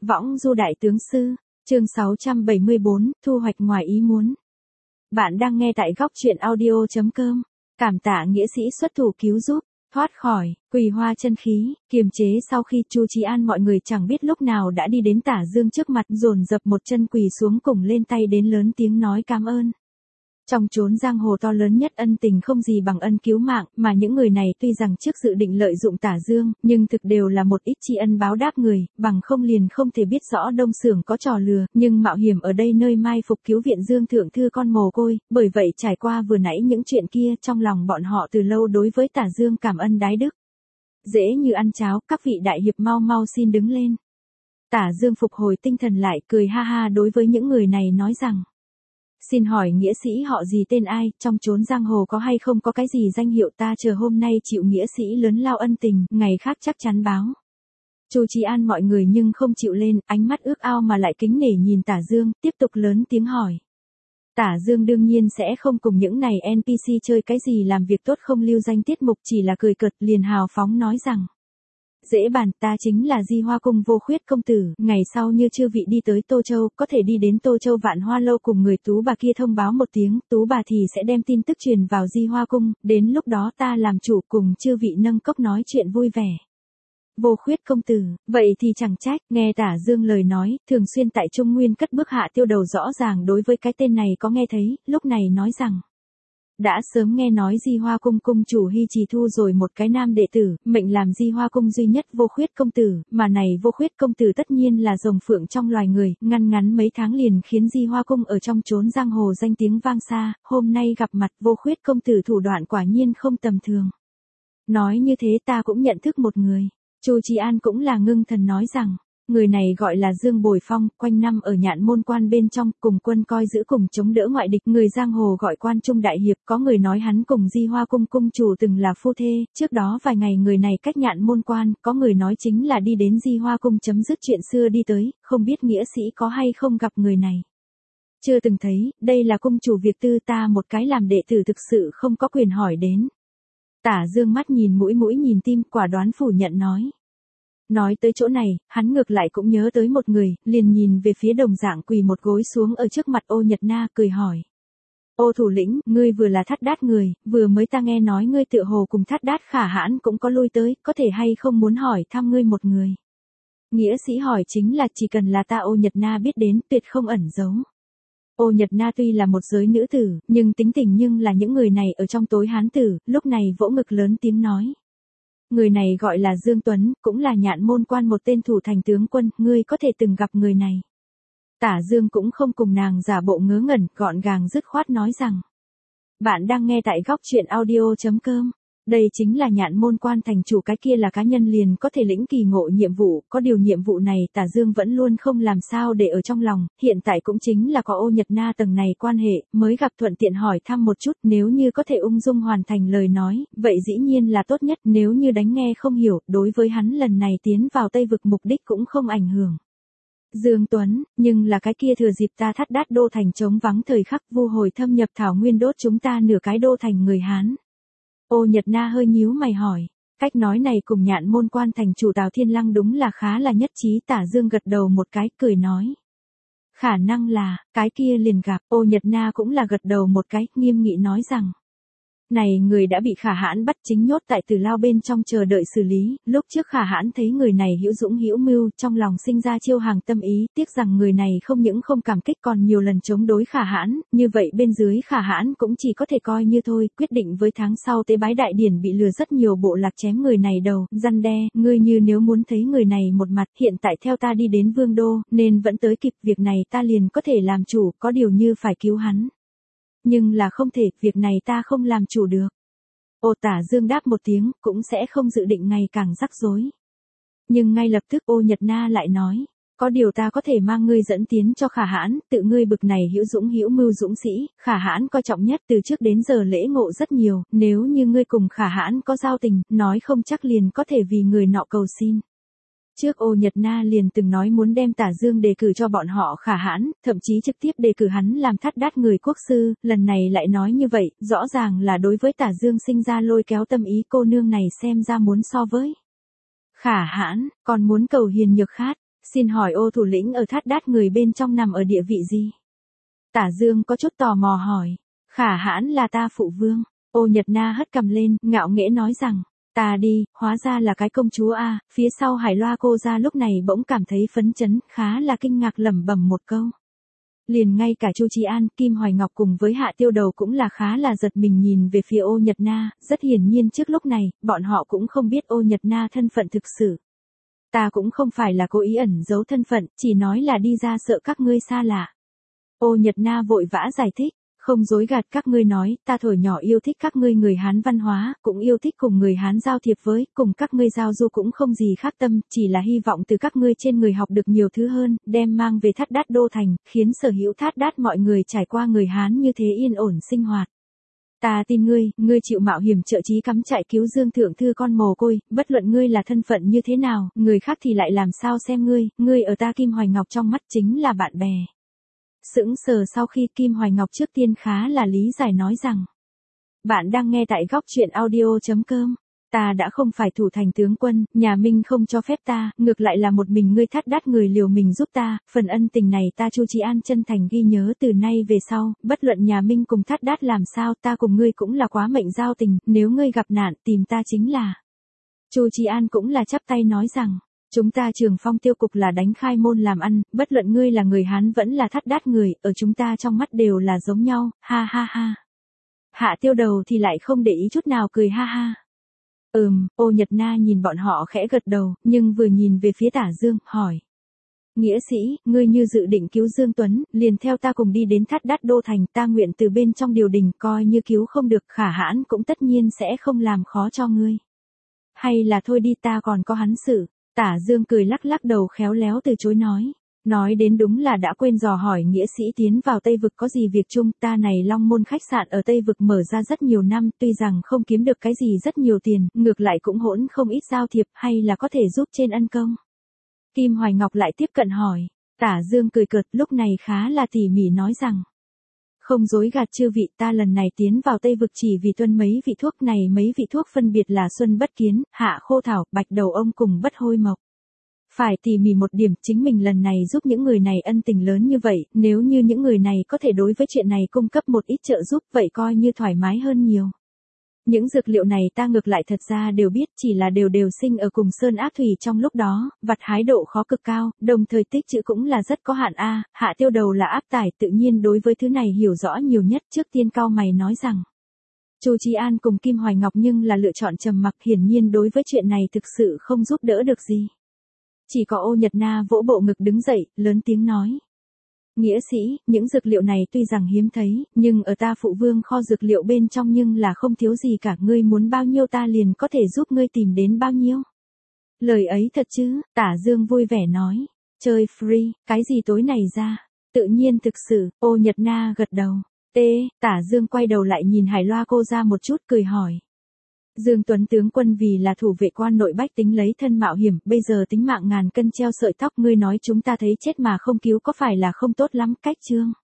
Võng du đại tướng sư, chương 674, thu hoạch ngoài ý muốn. Bạn đang nghe tại góc truyện audio.com. Cảm tạ nghĩa sĩ xuất thủ cứu giúp, thoát khỏi, quỳ hoa chân khí, kiềm chế sau khi Chu Chí An mọi người chẳng biết lúc nào đã đi đến Tả Dương trước mặt dồn dập một chân quỳ xuống cùng lên tay đến lớn tiếng nói cảm ơn. Trong chốn giang hồ to lớn nhất ân tình không gì bằng ân cứu mạng, mà những người này tuy rằng trước dự định lợi dụng Tả Dương, nhưng thực đều là một ít tri ân báo đáp người, bằng không liền không thể biết rõ Đông Xưởng có trò lừa, nhưng mạo hiểm ở đây nơi mai phục cứu viện Dương thượng thư con mồ côi, bởi vậy trải qua vừa nãy những chuyện kia, trong lòng bọn họ từ lâu đối với Tả Dương cảm ơn đái đức. Dễ như ăn cháo, các vị đại hiệp mau mau xin đứng lên. Tả Dương phục hồi tinh thần lại, cười ha ha đối với những người này nói rằng: Xin hỏi nghĩa sĩ họ gì tên ai, trong chốn giang hồ có hay không có cái gì danh hiệu, ta chờ hôm nay chịu nghĩa sĩ lớn lao ân tình, ngày khác chắc chắn báo. Chu Chí An mọi người nhưng không chịu lên, ánh mắt ước ao mà lại kính nể nhìn Tả Dương, tiếp tục lớn tiếng hỏi. Tả Dương đương nhiên sẽ không cùng những này NPC chơi cái gì làm việc tốt không lưu danh tiết mục, chỉ là cười cợt liền hào phóng nói rằng: Dễ bàn, ta chính là Di Hoa Cung Vô Khuyết công tử, ngày sau như chư vị đi tới Tô Châu, có thể đi đến Tô Châu Vạn Hoa lâu cùng người Tú bà kia thông báo một tiếng, Tú bà thì sẽ đem tin tức truyền vào Di Hoa Cung, đến lúc đó ta làm chủ cùng chư vị nâng cốc nói chuyện vui vẻ. Vô Khuyết công tử, vậy thì chẳng trách, nghe Tả Dương lời nói, thường xuyên tại Trung Nguyên cất bước hạ tiêu đầu rõ ràng đối với cái tên này có nghe thấy, lúc này nói rằng: Đã sớm nghe nói Di Hoa Cung cung chủ Hy Trì thu rồi một cái nam đệ tử, mệnh làm Di Hoa Cung duy nhất Vô Khuyết công tử, mà này Vô Khuyết công tử tất nhiên là rồng phượng trong loài người, ngăn ngắn mấy tháng liền khiến Di Hoa Cung ở trong chốn giang hồ danh tiếng vang xa, hôm nay gặp mặt Vô Khuyết công tử thủ đoạn quả nhiên không tầm thường. Nói như thế ta cũng nhận thức một người. Chu Chí An cũng là ngưng thần nói rằng: Người này gọi là Dương Bồi Phong, quanh năm ở Nhạn Môn Quan bên trong, cùng quân coi giữ cùng chống đỡ ngoại địch, người giang hồ gọi quan trung đại hiệp, có người nói hắn cùng Di Hoa Cung cung chủ từng là phu thê, trước đó vài ngày người này cách Nhạn Môn Quan, có người nói chính là đi đến Di Hoa Cung chấm dứt chuyện xưa đi tới, không biết nghĩa sĩ có hay không gặp người này. Chưa từng thấy, đây là cung chủ việc tư, ta một cái làm đệ tử thực sự không có quyền hỏi đến. Tả Dương mắt nhìn mũi nhìn tim, quả đoán phủ nhận nói. Nói tới chỗ này, hắn ngược lại cũng nhớ tới một người, liền nhìn về phía đồng dạng quỳ một gối xuống ở trước mặt Ô Nhật Na, cười hỏi. Ô thủ lĩnh, ngươi vừa là Thát Đát người, vừa mới ta nghe nói ngươi tựa hồ cùng Thát Đát Khả Hãn cũng có lui tới, có thể hay không muốn hỏi thăm ngươi một người. Nghĩa sĩ hỏi chính là chỉ cần là ta Ô Nhật Na biết đến, tuyệt không ẩn giấu. Ô Nhật Na tuy là một giới nữ tử, nhưng tính tình nhưng là những người này ở trong tối hán tử, lúc này vỗ ngực lớn tiếng nói. Người này gọi là Dương Tuấn, cũng là Nhạn Môn Quan một tên thủ thành tướng quân, ngươi có thể từng gặp người này. Tả Dương cũng không cùng nàng giả bộ ngớ ngẩn, gọn gàng dứt khoát nói rằng. Bạn đang nghe tại góc truyện audio.com. Đây chính là Nhạn Môn Quan thành chủ, cái kia là cá nhân liền có thể lĩnh kỳ ngộ nhiệm vụ, có điều nhiệm vụ này Tả Dương vẫn luôn không làm sao để ở trong lòng, hiện tại cũng chính là có Ô Nhật Na tầng này quan hệ, mới gặp thuận tiện hỏi thăm một chút, nếu như có thể ung dung hoàn thành lời nói, vậy dĩ nhiên là tốt nhất, nếu như đánh nghe không hiểu, đối với hắn lần này tiến vào Tây Vực mục đích cũng không ảnh hưởng. Dương Tuấn, nhưng là cái kia thừa dịp ta Thát Đát đô thành trống vắng thời khắc vu hồi thâm nhập Thảo Nguyên đốt chúng ta nửa cái đô thành người Hán. Ô Nhật Na hơi nhíu mày hỏi, cách nói này cùng Nhạn Môn Quan thành chủ Tào Thiên Lăng đúng là khá là nhất trí. Tả Dương gật đầu một cái, cười nói. Khả năng là, cái kia liền gặp. Ô Nhật Na cũng là gật đầu một cái, nghiêm nghị nói rằng. Này người đã bị Khả Hãn bắt chính nhốt tại Tử Lao bên trong chờ đợi xử lý, lúc trước Khả Hãn thấy người này hữu dũng hữu mưu, trong lòng sinh ra chiêu hàng tâm ý, tiếc rằng người này không những không cảm kích còn nhiều lần chống đối Khả Hãn, như vậy bên dưới Khả Hãn cũng chỉ có thể coi như thôi, quyết định với tháng sau tế bái đại điển bị lừa rất nhiều bộ lạc chém người này đầu, răn đe, ngươi như nếu muốn thấy người này một mặt, hiện tại theo ta đi đến Vương Đô, nên vẫn tới kịp, việc này ta liền có thể làm chủ, có điều như phải cứu hắn. Nhưng là không thể, việc này ta không làm chủ được. Ô Tả Dương đáp một tiếng, cũng sẽ không dự định ngày càng rắc rối. Nhưng ngay lập tức Ô Nhật Na lại nói, có điều ta có thể mang ngươi dẫn tiến cho Khả Hãn, tự ngươi bực này hữu dũng hữu mưu dũng sĩ, Khả Hãn coi trọng nhất, từ trước đến giờ lễ ngộ rất nhiều, nếu như ngươi cùng Khả Hãn có giao tình, nói không chắc liền có thể vì người nọ cầu xin. Trước Ô Nhật Na liền từng nói muốn đem Tả Dương đề cử cho bọn họ Khả Hãn, thậm chí trực tiếp đề cử hắn làm Thát Đát người quốc sư, lần này lại nói như vậy, rõ ràng là đối với Tả Dương sinh ra lôi kéo tâm ý, cô nương này xem ra muốn so với Khả Hãn, còn muốn cầu hiền nhược khát. Xin hỏi ô thủ lĩnh ở Thát Đát người bên trong nằm ở địa vị gì? Tả Dương có chút tò mò hỏi. Khả hãn là ta phụ vương. Ô Nhật Na hất cằm lên, ngạo nghễ nói rằng, ta đi, hóa ra là cái công chúa a. Phía sau Hải Loa cô ra lúc này bỗng cảm thấy phấn chấn, khá là kinh ngạc lẩm bẩm một câu. Liền ngay cả Chu Chí An, Kim Hoài Ngọc cùng với Hạ Tiêu Đầu cũng là khá là giật mình nhìn về phía Ô Nhật Na, rất hiển nhiên trước lúc này, bọn họ cũng không biết Ô Nhật Na thân phận thực sự. Ta cũng không phải là cố ý ẩn giấu thân phận, chỉ nói là đi ra sợ các ngươi xa lạ. Ô Nhật Na vội vã giải thích, không dối gạt các ngươi nói, ta thổi nhỏ yêu thích các ngươi người Hán văn hóa, cũng yêu thích cùng người Hán giao thiệp với, cùng các ngươi giao du cũng không gì khác tâm, chỉ là hy vọng từ các ngươi trên người học được nhiều thứ hơn, đem mang về Thát Đát đô thành, khiến sở hữu Thát Đát mọi người trải qua người Hán như thế yên ổn sinh hoạt. Ta tin ngươi chịu mạo hiểm trợ trí cắm trại cứu Dương thượng thư con mồ côi, bất luận ngươi là thân phận như thế nào, người khác thì lại làm sao xem ngươi ở ta Kim Hoài Ngọc trong mắt chính là bạn bè. Sững sờ sau khi Kim Hoài Ngọc trước tiên khá là lý giải nói rằng, bạn đang nghe tại góc truyện audio.com. Ta đã không phải thủ thành tướng quân, nhà Minh không cho phép ta, ngược lại là một mình ngươi Thát Đát người liều mình giúp ta, phần ân tình này ta Chu Chí An chân thành ghi nhớ từ nay về sau, bất luận nhà Minh cùng Thát Đát làm sao ta cùng ngươi cũng là quá mệnh giao tình, nếu ngươi gặp nạn tìm ta chính là. Chu Chí An cũng là chắp tay nói rằng, chúng ta Trường Phong tiêu cục là đánh khai môn làm ăn, bất luận ngươi là người Hán vẫn là Thát Đát người, ở chúng ta trong mắt đều là giống nhau, ha ha ha. Hạ Tiêu Đầu thì lại không để ý chút nào cười ha ha. Ô Nhật Na nhìn bọn họ khẽ gật đầu, nhưng vừa nhìn về phía Tả Dương, hỏi. Nghĩa sĩ, ngươi như dự định cứu Dương Tuấn, liền theo ta cùng đi đến Thát Đát đô thành, ta nguyện từ bên trong điều đình coi như cứu không được khả hãn cũng tất nhiên sẽ không làm khó cho ngươi. Hay là thôi đi ta còn có hắn xử. Tả Dương cười lắc lắc đầu khéo léo từ chối nói. Nói đến đúng là đã quên dò hỏi nghĩa sĩ tiến vào Tây Vực có gì việc chung, ta này Long Môn khách sạn ở Tây Vực mở ra rất nhiều năm, tuy rằng không kiếm được cái gì rất nhiều tiền, ngược lại cũng hỗn không ít giao thiệp, hay là có thể giúp trên ân công. Kim Hoài Ngọc lại tiếp cận hỏi, Tả Dương cười cợt lúc này khá là tỉ mỉ nói rằng. Không dối gạt chư vị ta lần này tiến vào Tây Vực chỉ vì tuân mấy vị thuốc này mấy vị thuốc phân biệt là Xuân Bất Kiến, Hạ Khô Thảo, Bạch Đầu Ông cùng Bất Hôi Mộc. Phải tỉ mỉ một điểm, chính mình lần này giúp những người này ân tình lớn như vậy, nếu như những người này có thể đối với chuyện này cung cấp một ít trợ giúp vậy coi như thoải mái hơn nhiều. Những dược liệu này ta ngược lại thật ra đều biết chỉ là đều sinh ở cùng sơn ác thủy trong lúc đó, vặt hái độ khó cực cao, đồng thời tích trữ cũng là rất có hạn a. Hạ Tiêu Đầu là áp tải tự nhiên đối với thứ này hiểu rõ nhiều nhất trước tiên cao mày nói rằng. Chu Chí An cùng Kim Hoài Ngọc nhưng là lựa chọn trầm mặc hiển nhiên đối với chuyện này thực sự không giúp đỡ được gì. Chỉ có Ô Nhật Na vỗ bộ ngực đứng dậy, lớn tiếng nói. Nghĩa sĩ, những dược liệu này tuy rằng hiếm thấy, nhưng ở ta phụ vương kho dược liệu bên trong nhưng là không thiếu gì cả, ngươi muốn bao nhiêu ta liền có thể giúp ngươi tìm đến bao nhiêu. Lời ấy thật chứ, Tả Dương vui vẻ nói. Chơi free, cái gì tối này ra? Tự nhiên thực sự, Ô Nhật Na gật đầu. Tả Dương quay đầu lại nhìn Hải Loa cô ra một chút cười hỏi. Dương Tuấn tướng quân vì là thủ vệ quan nội bách tính lấy thân mạo hiểm, bây giờ tính mạng ngàn cân treo sợi tóc, ngươi nói chúng ta thấy chết mà không cứu có phải là không tốt lắm, cách Trương